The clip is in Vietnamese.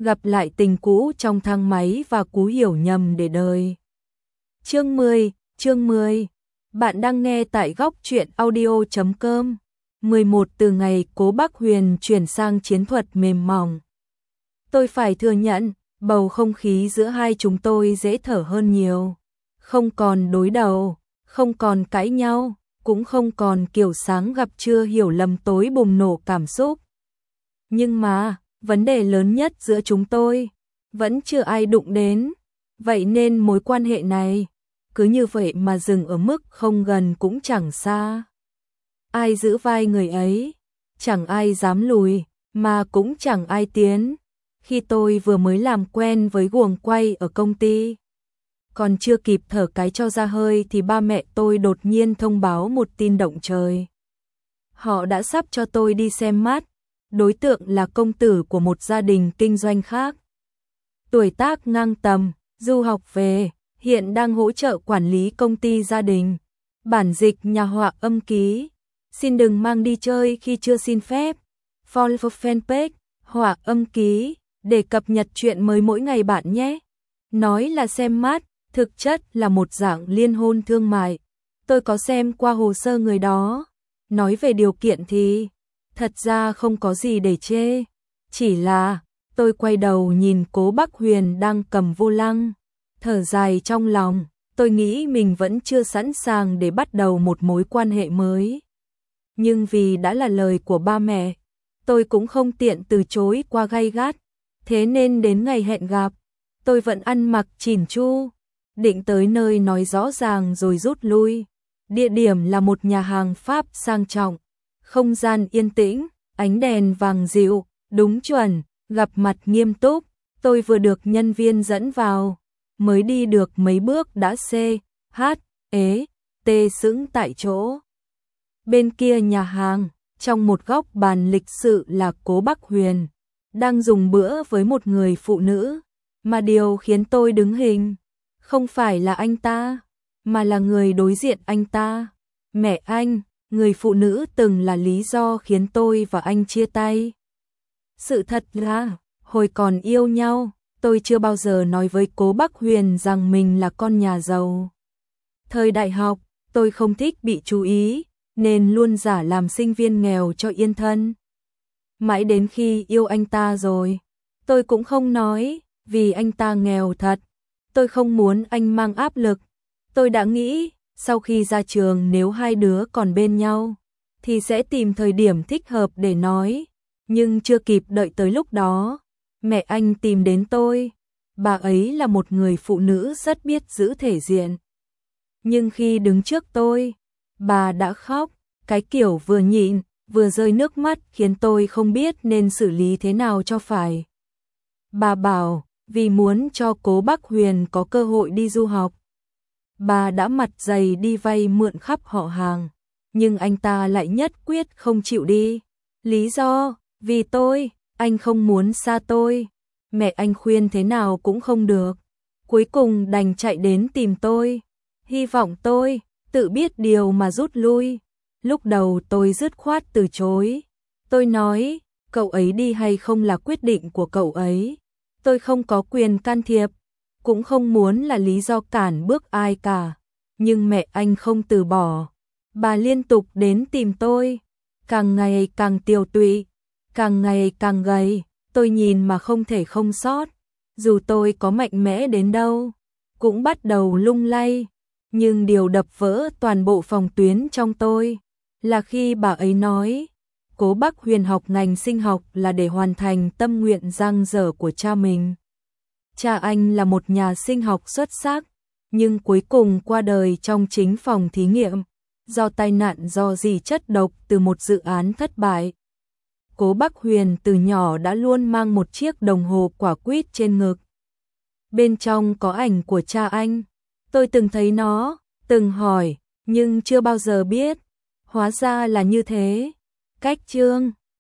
gặp lại tình cũ trong thang máy và cú hiểu nhầm để đời. Chương 10. Bạn đang nghe tại góc truyện audio.com. 11 từ ngày Cố Bác Huyền chuyển sang chiến thuật mềm mỏng. Tôi phải thừa nhận, bầu không khí giữa hai chúng tôi dễ thở hơn nhiều. Không còn đối đầu, không còn cãi nhau, cũng không còn kiểu sáng gặp trưa hiểu lầm tối bùng nổ cảm xúc. Nhưng mà, vấn đề lớn nhất giữa chúng tôi vẫn chưa ai đụng đến. Vậy nên mối quan hệ này cứ như vậy mà dừng ở mức không gần cũng chẳng xa. Ai giữ vai người ấy, chẳng ai dám lùi, mà cũng chẳng ai tiến. Khi tôi vừa mới làm quen với guồng quay ở công ty, còn chưa kịp thở cái cho ra hơi thì ba mẹ tôi đột nhiên thông báo một tin động trời. Họ đã sắp cho tôi đi xem mắt, đối tượng là công tử của một gia đình kinh doanh khác. Tuổi tác ngang tầm, du học về, hiện đang hỗ trợ quản lý công ty gia đình. Bản dịch nhà họa âm ký. Xin đừng mang đi chơi khi chưa xin phép. Follow fanpage, họa âm ký, để cập nhật chuyện mới mỗi ngày bạn nhé. Nói là xem mắt, thực chất là một dạng liên hôn thương mại. Tôi có xem qua hồ sơ người đó. Nói về điều kiện thì thật ra không có gì để chê. Chỉ là tôi quay đầu nhìn Cố Bác Huyền đang cầm vô lăng, thở dài trong lòng. Tôi nghĩ mình vẫn chưa sẵn sàng để bắt đầu một mối quan hệ mới. Nhưng vì đã là lời của ba mẹ, tôi cũng không tiện từ chối qua gay gắt. Thế nên đến ngày hẹn gặp, tôi vẫn ăn mặc chỉn chu, định tới nơi nói rõ ràng rồi rút lui. Địa điểm là một nhà hàng Pháp sang trọng, không gian yên tĩnh, ánh đèn vàng dịu, đúng chuẩn, gặp mặt nghiêm túc. Tôi vừa được nhân viên dẫn vào, mới đi được mấy bước đã sững tại chỗ. Bên kia nhà hàng, trong một góc bàn lịch sự là Cố Bác Huyền, đang dùng bữa với một người phụ nữ. Mà điều khiến tôi đứng hình, không phải là anh ta, mà là người đối diện anh ta. Mẹ anh, người phụ nữ từng là lý do khiến tôi và anh chia tay. Sự thật là, hồi còn yêu nhau, tôi chưa bao giờ nói với Cố Bác Huyền rằng mình là con nhà giàu. Thời đại học, tôi không thích bị chú ý, nên luôn giả làm sinh viên nghèo cho yên thân. Mãi đến khi yêu anh ta rồi, tôi cũng không nói, vì anh ta nghèo thật. Tôi không muốn anh mang áp lực. Tôi đã nghĩ, sau khi ra trường nếu hai đứa còn bên nhau, thì sẽ tìm thời điểm thích hợp để nói. Nhưng chưa kịp đợi tới lúc đó, mẹ anh tìm đến tôi. Bà ấy là một người phụ nữ rất biết giữ thể diện. Nhưng khi đứng trước tôi, bà đã khóc, cái kiểu vừa nhịn, vừa rơi nước mắt khiến tôi không biết nên xử lý thế nào cho phải. Bà bảo, vì muốn cho Cố Bác Huyền có cơ hội đi du học, bà đã mặt dày đi vay mượn khắp họ hàng, nhưng anh ta lại nhất quyết không chịu đi. Lý do, vì tôi, anh không muốn xa tôi. Mẹ anh khuyên thế nào cũng không được. Cuối cùng đành chạy đến tìm tôi, hy vọng tôi tự biết điều mà rút lui. Lúc đầu tôi dứt khoát từ chối. Tôi nói, cậu ấy đi hay không là quyết định của cậu ấy. Tôi không có quyền can thiệp, cũng không muốn là lý do cản bước ai cả. Nhưng mẹ anh không từ bỏ. Bà liên tục đến tìm tôi, càng ngày càng tiều tụy, càng ngày càng gầy. Tôi nhìn mà không thể không sót. Dù tôi có mạnh mẽ đến đâu, cũng bắt đầu lung lay. Nhưng điều đập vỡ toàn bộ phòng tuyến trong tôi là khi bà ấy nói, Cố Bác Huyền học ngành sinh học là để hoàn thành tâm nguyện dang dở của cha mình. Cha anh là một nhà sinh học xuất sắc, nhưng cuối cùng qua đời trong chính phòng thí nghiệm, do tai nạn do rỉ chất độc từ một dự án thất bại. Cố Bác Huyền từ nhỏ đã luôn mang một chiếc đồng hồ quả quýt trên ngực. Bên trong có ảnh của cha anh. Tôi từng thấy nó, từng hỏi, nhưng chưa bao giờ biết. Hóa ra là như thế. Cách chương